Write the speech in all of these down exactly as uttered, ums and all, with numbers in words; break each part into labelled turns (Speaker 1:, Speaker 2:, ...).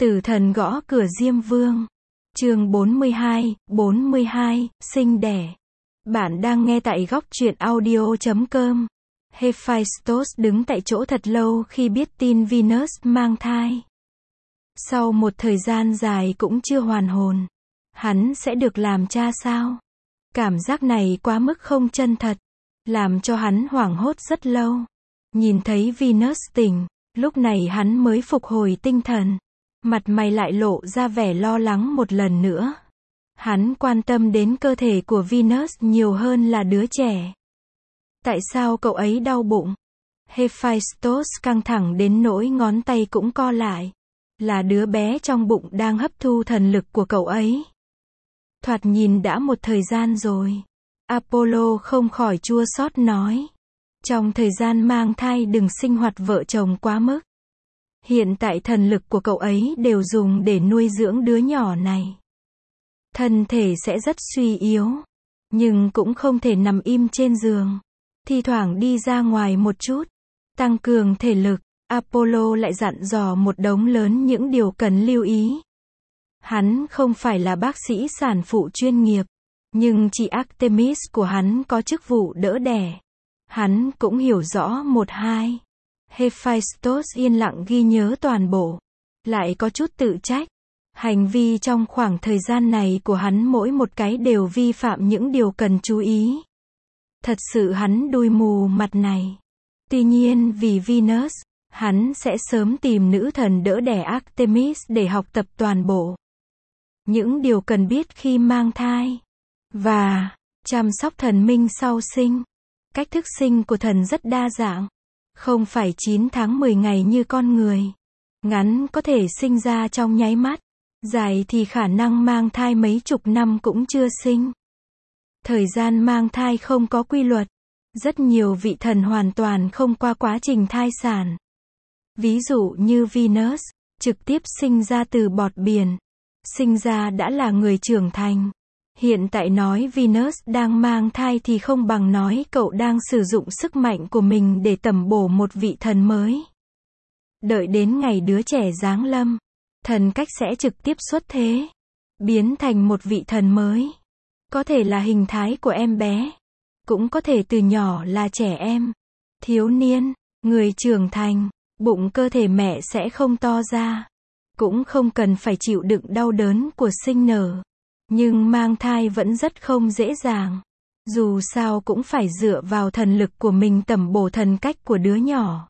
Speaker 1: Tử thần gõ cửa Diêm Vương. Chương bốn mươi hai, bốn mươi hai, sinh đẻ. Bạn đang nghe tại góc truyện audio chấm com. Hephaistos đứng tại chỗ thật lâu khi biết tin Venus mang thai. Sau một thời gian dài cũng chưa hoàn hồn. Hắn sẽ được làm cha sao? Cảm giác này quá mức không chân thật, làm cho hắn hoảng hốt rất lâu. Nhìn thấy Venus tỉnh, lúc này hắn mới phục hồi tinh thần. Mặt mày lại lộ ra vẻ lo lắng một lần nữa. Hắn quan tâm đến cơ thể của Venus nhiều hơn là đứa trẻ. Tại sao cậu ấy đau bụng? Hephaistos căng thẳng đến nỗi ngón tay cũng co lại. Là đứa bé trong bụng đang hấp thu thần lực của cậu ấy. Thoạt nhìn đã một thời gian rồi. Apollo không khỏi chua xót nói. Trong thời gian mang thai đừng sinh hoạt vợ chồng quá mức. Hiện tại thần lực của cậu ấy đều dùng để nuôi dưỡng đứa nhỏ này. Thân thể sẽ rất suy yếu, nhưng cũng không thể nằm im trên giường. Thi thoảng đi ra ngoài một chút, tăng cường thể lực. Apollo lại dặn dò một đống lớn những điều cần lưu ý. Hắn không phải là bác sĩ sản phụ chuyên nghiệp, nhưng chị Artemis của hắn có chức vụ đỡ đẻ. Hắn cũng hiểu rõ một hai. Hephaistos yên lặng ghi nhớ toàn bộ. Lại có chút tự trách. Hành vi trong khoảng thời gian này của hắn mỗi một cái đều vi phạm những điều cần chú ý. Thật sự hắn đuôi mù mặt này. Tuy nhiên vì Venus, hắn sẽ sớm tìm nữ thần đỡ đẻ Artemis để học tập toàn bộ. Những điều cần biết khi mang thai. Và chăm sóc thần minh sau sinh. Cách thức sinh của thần rất đa dạng. Không phải chín tháng mười ngày như con người. Ngắn có thể sinh ra trong nháy mắt. Dài thì khả năng mang thai mấy chục năm cũng chưa sinh. Thời gian mang thai không có quy luật. Rất nhiều vị thần hoàn toàn không qua quá trình thai sản. Ví dụ như Venus, trực tiếp sinh ra từ bọt biển. Sinh ra đã là người trưởng thành. Hiện tại nói Venus đang mang thai thì không bằng nói cậu đang sử dụng sức mạnh của mình để tẩm bổ một vị thần mới. Đợi đến ngày đứa trẻ giáng lâm, thần cách sẽ trực tiếp xuất thế, biến thành một vị thần mới. Có thể là hình thái của em bé, cũng có thể từ nhỏ là trẻ em, thiếu niên, người trưởng thành. Bụng cơ thể mẹ sẽ không to ra, cũng không cần phải chịu đựng đau đớn của sinh nở. Nhưng mang thai vẫn rất không dễ dàng. Dù sao cũng phải dựa vào thần lực của mình tẩm bổ thần cách của đứa nhỏ.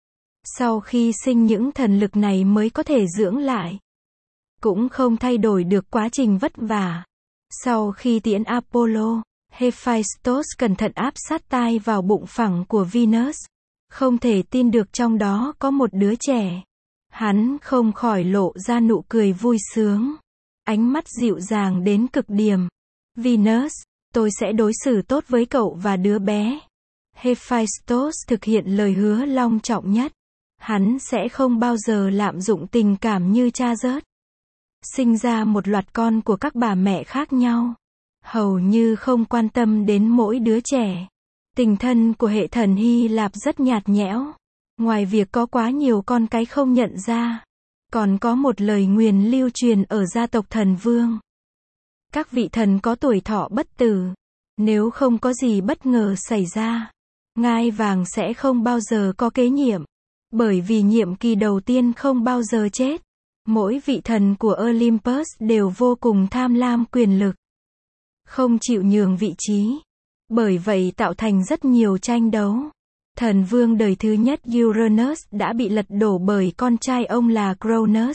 Speaker 1: Sau khi sinh những thần lực này mới có thể dưỡng lại. Cũng không thay đổi được quá trình vất vả. Sau khi tiễn Apollo, Hephaistos cẩn thận áp sát tai vào bụng phẳng của Venus. Không thể tin được trong đó có một đứa trẻ. Hắn không khỏi lộ ra nụ cười vui sướng. Ánh mắt dịu dàng đến cực điểm. Venus, tôi sẽ đối xử tốt với cậu và đứa bé. Hephaistos thực hiện lời hứa long trọng nhất. Hắn sẽ không bao giờ lạm dụng tình cảm như cha rớt. Sinh ra một loạt con của các bà mẹ khác nhau. Hầu như không quan tâm đến mỗi đứa trẻ. Tình thân của hệ thần Hy Lạp rất nhạt nhẽo. Ngoài việc có quá nhiều con cái không nhận ra, còn có một lời nguyền lưu truyền ở gia tộc thần vương. Các vị thần có tuổi thọ bất tử. Nếu không có gì bất ngờ xảy ra, ngai vàng sẽ không bao giờ có kế nhiệm. Bởi vì nhiệm kỳ đầu tiên không bao giờ chết. Mỗi vị thần của Olympus đều vô cùng tham lam quyền lực. Không chịu nhường vị trí. Bởi vậy tạo thành rất nhiều tranh đấu. Thần vương đời thứ nhất Uranus đã bị lật đổ bởi con trai ông là Cronus.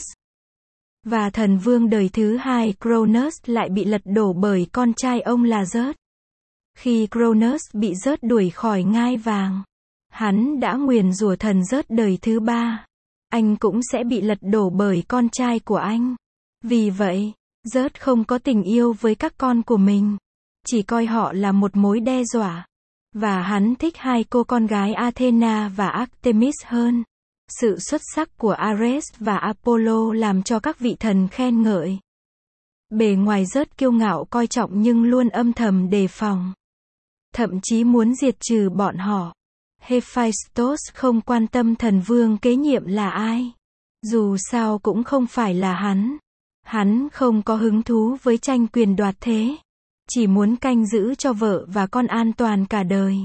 Speaker 1: Và thần vương đời thứ hai Cronus lại bị lật đổ bởi con trai ông là Zeus. Khi Cronus bị Zeus đuổi khỏi ngai vàng, hắn đã nguyền rủa thần Zeus đời thứ ba. Anh cũng sẽ bị lật đổ bởi con trai của anh. Vì vậy, Zeus không có tình yêu với các con của mình. Chỉ coi họ là một mối đe dọa. Và hắn thích hai cô con gái Athena và Artemis hơn. Sự xuất sắc của Ares và Apollo làm cho các vị thần khen ngợi. Bề ngoài rất kiêu ngạo coi trọng nhưng luôn âm thầm đề phòng. Thậm chí muốn diệt trừ bọn họ. Hephaistos không quan tâm thần vương kế nhiệm là ai. Dù sao cũng không phải là hắn. Hắn không có hứng thú với tranh quyền đoạt thế. Chỉ muốn canh giữ cho vợ và con an toàn cả đời.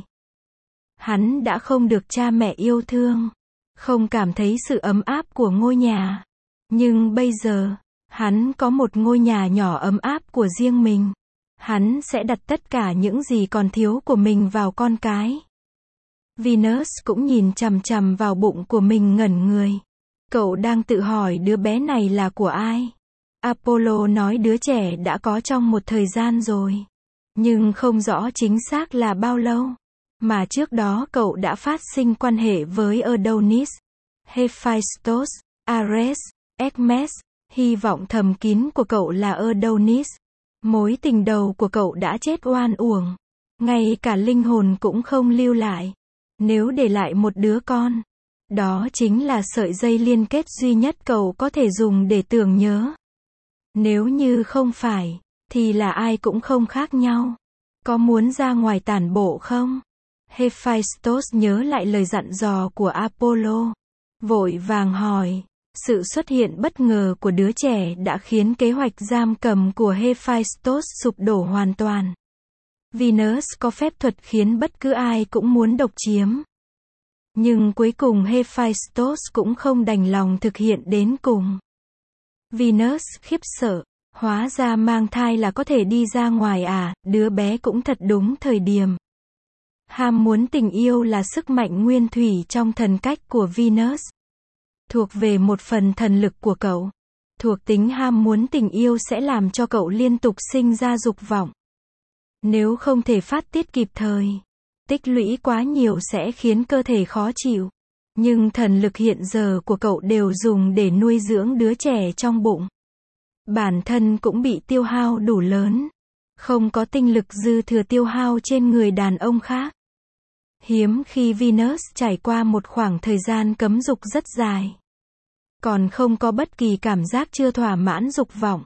Speaker 1: Hắn đã không được cha mẹ yêu thương. Không cảm thấy sự ấm áp của ngôi nhà. Nhưng bây giờ, hắn có một ngôi nhà nhỏ ấm áp của riêng mình. Hắn sẽ đặt tất cả những gì còn thiếu của mình vào con cái. Venus cũng nhìn chằm chằm vào bụng của mình ngẩn người. Cậu đang tự hỏi đứa bé này là của ai? Apollo nói đứa trẻ đã có trong một thời gian rồi. Nhưng không rõ chính xác là bao lâu. Mà trước đó cậu đã phát sinh quan hệ với Adonis, Hephaestus, Ares, Hermes. Hy vọng thầm kín của cậu là Adonis. Mối tình đầu của cậu đã chết oan uổng. Ngay cả linh hồn cũng không lưu lại. Nếu để lại một đứa con, đó chính là sợi dây liên kết duy nhất cậu có thể dùng để tưởng nhớ. Nếu như không phải, thì là ai cũng không khác nhau. Có muốn ra ngoài tản bộ không? Hephaestus nhớ lại lời dặn dò của Apollo. Vội vàng hỏi. Sự xuất hiện bất ngờ của đứa trẻ đã khiến kế hoạch giam cầm của Hephaestus sụp đổ hoàn toàn. Venus có phép thuật khiến bất cứ ai cũng muốn độc chiếm. Nhưng cuối cùng Hephaestus cũng không đành lòng thực hiện đến cùng. Venus khiếp sợ. Hóa ra mang thai là có thể đi ra ngoài à, đứa bé cũng thật đúng thời điểm. Ham muốn tình yêu là sức mạnh nguyên thủy trong thần cách của Venus. Thuộc về một phần thần lực của cậu. Thuộc tính ham muốn tình yêu sẽ làm cho cậu liên tục sinh ra dục vọng. Nếu không thể phát tiết kịp thời, tích lũy quá nhiều sẽ khiến cơ thể khó chịu. Nhưng thần lực hiện giờ của cậu đều dùng để nuôi dưỡng đứa trẻ trong bụng. Bản thân cũng bị tiêu hao đủ lớn. Không có tinh lực dư thừa tiêu hao trên người đàn ông khác. Hiếm khi Venus trải qua một khoảng thời gian cấm dục rất dài. Còn không có bất kỳ cảm giác chưa thỏa mãn dục vọng.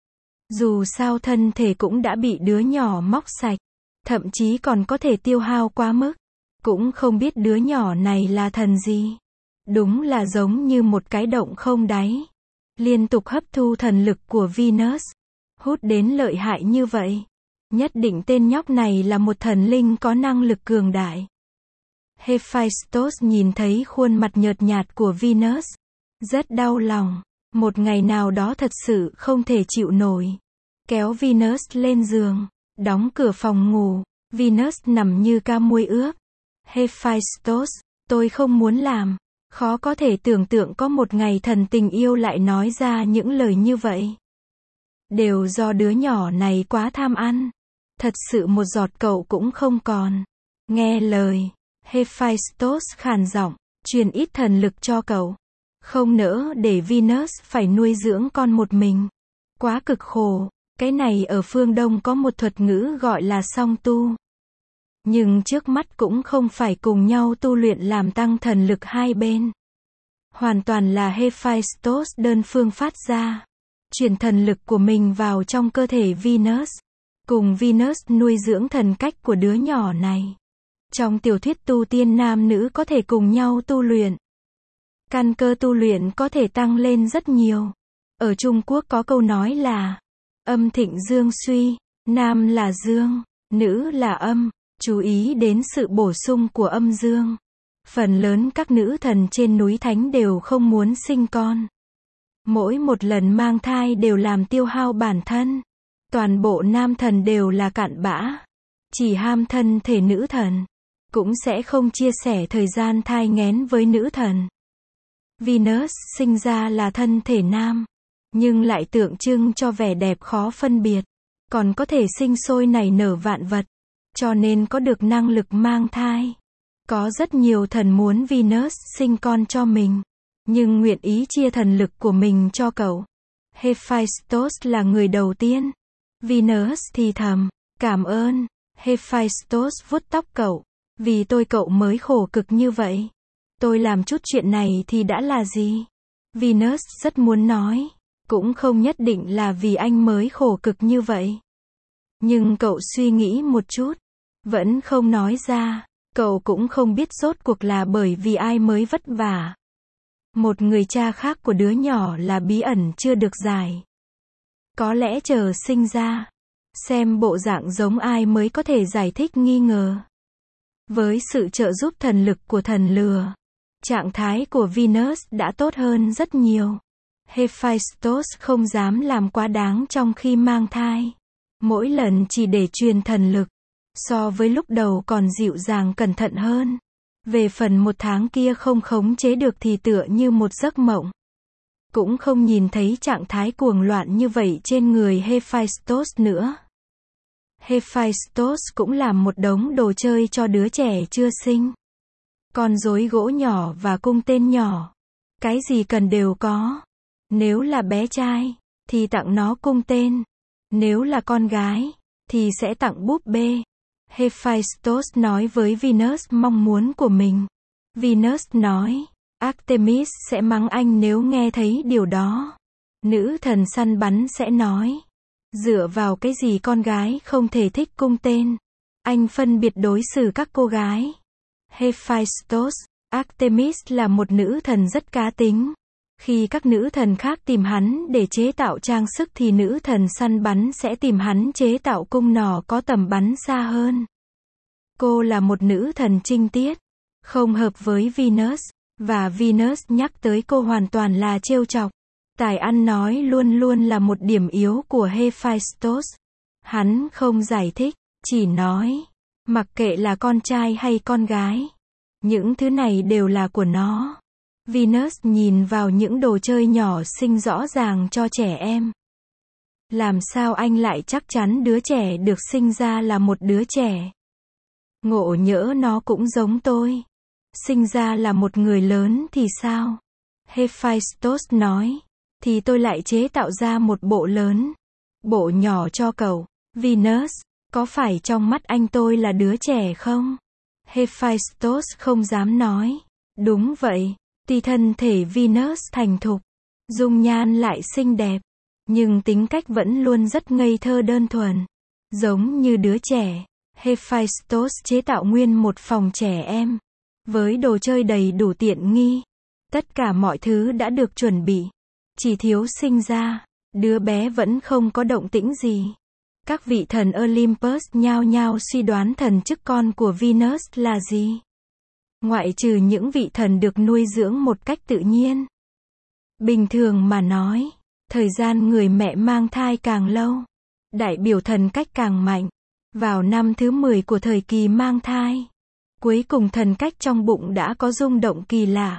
Speaker 1: Dù sao thân thể cũng đã bị đứa nhỏ móc sạch. Thậm chí còn có thể tiêu hao quá mức. Cũng không biết đứa nhỏ này là thần gì. Đúng là giống như một cái động không đáy. Liên tục hấp thu thần lực của Venus. Hút đến lợi hại như vậy. Nhất định tên nhóc này là một thần linh có năng lực cường đại. Hephaestus nhìn thấy khuôn mặt nhợt nhạt của Venus. Rất đau lòng. Một ngày nào đó thật sự không thể chịu nổi. Kéo Venus lên giường. Đóng cửa phòng ngủ. Venus nằm như ca muôi ướp. Hephaestus, tôi không muốn làm. Khó có thể tưởng tượng có một ngày thần tình yêu lại nói ra những lời như vậy. Đều do đứa nhỏ này quá tham ăn. Thật sự một giọt cậu cũng không còn. Nghe lời. Hephaestus khàn giọng, truyền ít thần lực cho cậu. Không nỡ để Venus phải nuôi dưỡng con một mình. Quá cực khổ. Cái này ở phương Đông có một thuật ngữ gọi là song tu. Nhưng trước mắt cũng không phải cùng nhau tu luyện làm tăng thần lực hai bên. Hoàn toàn là Hephaestus đơn phương phát ra. Chuyển thần lực của mình vào trong cơ thể Venus. Cùng Venus nuôi dưỡng thần cách của đứa nhỏ này. Trong tiểu thuyết tu tiên nam nữ có thể cùng nhau tu luyện. Căn cơ tu luyện có thể tăng lên rất nhiều. Ở Trung Quốc có câu nói là âm thịnh dương suy, nam là dương, nữ là âm. Chú ý đến sự bổ sung của âm dương. Phần lớn các nữ thần trên núi Thánh đều không muốn sinh con. Mỗi một lần mang thai đều làm tiêu hao bản thân. Toàn bộ nam thần đều là cặn bã. Chỉ ham thân thể nữ thần. Cũng sẽ không chia sẻ thời gian thai nghén với nữ thần. Venus sinh ra là thân thể nam. Nhưng lại tượng trưng cho vẻ đẹp khó phân biệt. Còn có thể sinh sôi nảy nở vạn vật. Cho nên có được năng lực mang thai. Có rất nhiều thần muốn Venus sinh con cho mình. Nhưng nguyện ý chia thần lực của mình cho cậu. Hephaestus là người đầu tiên. Venus thì thầm, cảm ơn. Hephaestus vuốt tóc cậu. Vì tôi cậu mới khổ cực như vậy. Tôi làm chút chuyện này thì đã là gì? Venus rất muốn nói. Cũng không nhất định là vì anh mới khổ cực như vậy. Nhưng cậu suy nghĩ một chút. Vẫn không nói ra. Cậu cũng không biết rốt cuộc là bởi vì ai mới vất vả. Một người cha khác của đứa nhỏ là bí ẩn chưa được giải. Có lẽ chờ sinh ra, xem bộ dạng giống ai mới có thể giải thích nghi ngờ. Với sự trợ giúp thần lực của thần lừa, trạng thái của Venus đã tốt hơn rất nhiều. Hephaistos không dám làm quá đáng trong khi mang thai. Mỗi lần chỉ để truyền thần lực. So với lúc đầu còn dịu dàng cẩn thận hơn. Về phần một tháng kia không khống chế được thì tựa như một giấc mộng. Cũng không nhìn thấy trạng thái cuồng loạn như vậy trên người Hephaistos nữa. Hephaistos cũng làm một đống đồ chơi cho đứa trẻ chưa sinh. Con rối gỗ nhỏ và cung tên nhỏ. Cái gì cần đều có. Nếu là bé trai, thì tặng nó cung tên. Nếu là con gái, thì sẽ tặng búp bê. Hephaistos nói với Venus mong muốn của mình. Venus nói, Artemis sẽ mắng anh nếu nghe thấy điều đó. Nữ thần săn bắn sẽ nói, dựa vào cái gì con gái không thể thích cung tên. Anh phân biệt đối xử các cô gái. Hephaistos, Artemis là một nữ thần rất cá tính. Khi các nữ thần khác tìm hắn để chế tạo trang sức thì nữ thần săn bắn sẽ tìm hắn chế tạo cung nỏ có tầm bắn xa hơn. Cô là một nữ thần trinh tiết, không hợp với Venus, và Venus nhắc tới cô hoàn toàn là trêu chọc. Tài ăn nói luôn luôn là một điểm yếu của Hephaistos. Hắn không giải thích, chỉ nói, mặc kệ là con trai hay con gái, những thứ này đều là của nó. Venus nhìn vào những đồ chơi nhỏ xinh rõ ràng cho trẻ em. Làm sao anh lại chắc chắn đứa trẻ được sinh ra là một đứa trẻ? Ngộ nhỡ nó cũng giống tôi. Sinh ra là một người lớn thì sao? Hephaistos nói. Thì tôi lại chế tạo ra một bộ lớn. Bộ nhỏ cho cậu. Venus, có phải trong mắt anh tôi là đứa trẻ không? Hephaistos không dám nói. Đúng vậy. Tuy thân thể Venus thành thục, dung nhan lại xinh đẹp, nhưng tính cách vẫn luôn rất ngây thơ đơn thuần. Giống như đứa trẻ, Hephaistos chế tạo nguyên một phòng trẻ em, với đồ chơi đầy đủ tiện nghi. Tất cả mọi thứ đã được chuẩn bị, chỉ thiếu sinh ra, đứa bé vẫn không có động tĩnh gì. Các vị thần Olympus nhao nhao suy đoán thần chức con của Venus là gì. Ngoại trừ những vị thần được nuôi dưỡng một cách tự nhiên. Bình thường mà nói, thời gian người mẹ mang thai càng lâu, đại biểu thần cách càng mạnh. Vào năm thứ mười của thời kỳ mang thai, cuối cùng thần cách trong bụng đã có rung động kỳ lạ.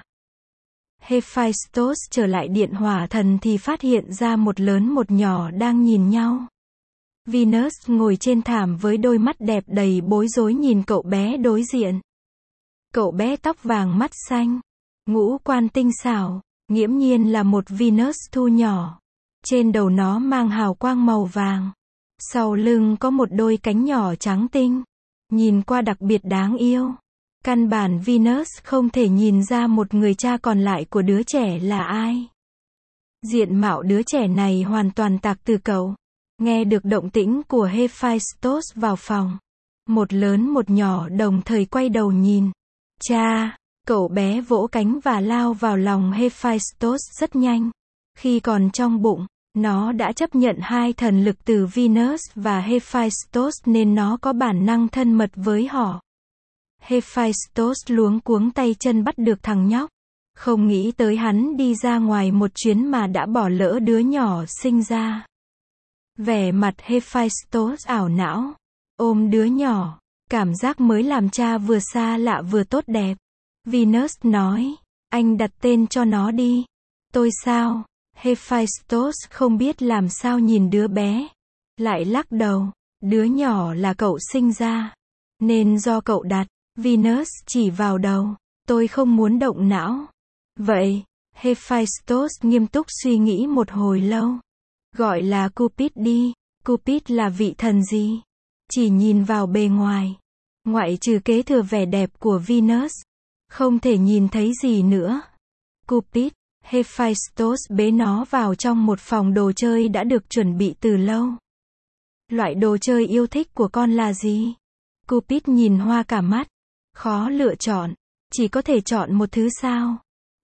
Speaker 1: Hephaistos trở lại điện hỏa thần thì phát hiện ra một lớn một nhỏ đang nhìn nhau. Venus ngồi trên thảm với đôi mắt đẹp đầy bối rối nhìn cậu bé đối diện. Cậu bé tóc vàng mắt xanh, ngũ quan tinh xảo, nghiễm nhiên là một Venus thu nhỏ. Trên đầu nó mang hào quang màu vàng. Sau lưng có một đôi cánh nhỏ trắng tinh. Nhìn qua đặc biệt đáng yêu. Căn bản Venus không thể nhìn ra một người cha còn lại của đứa trẻ là ai. Diện mạo đứa trẻ này hoàn toàn tạc từ cậu. Nghe được động tĩnh của Hephaistos vào phòng. Một lớn một nhỏ đồng thời quay đầu nhìn. Cha, cậu bé vỗ cánh và lao vào lòng Hephaistos rất nhanh. Khi còn trong bụng, nó đã chấp nhận hai thần lực từ Venus và Hephaistos nên nó có bản năng thân mật với họ. Hephaistos luống cuống tay chân bắt được thằng nhóc. Không nghĩ tới hắn đi ra ngoài một chuyến mà đã bỏ lỡ đứa nhỏ sinh ra. Vẻ mặt Hephaistos ảo não, ôm đứa nhỏ. Cảm giác mới làm cha vừa xa lạ vừa tốt đẹp. Venus nói, anh đặt tên cho nó đi. Tôi sao? Hephaistos không biết làm sao nhìn đứa bé. Lại lắc đầu, đứa nhỏ là cậu sinh ra. Nên do cậu đặt. Venus chỉ vào đầu. Tôi không muốn động não. Vậy, Hephaistos nghiêm túc suy nghĩ một hồi lâu. Gọi là Cupid đi. Cupid là vị thần gì? Chỉ nhìn vào bề ngoài, ngoại trừ kế thừa vẻ đẹp của Venus, không thể nhìn thấy gì nữa. Cupid, Hephaistos bế nó vào trong một phòng đồ chơi đã được chuẩn bị từ lâu. Loại đồ chơi yêu thích của con là gì? Cupid nhìn hoa cả mắt. Khó lựa chọn, chỉ có thể chọn một thứ sao?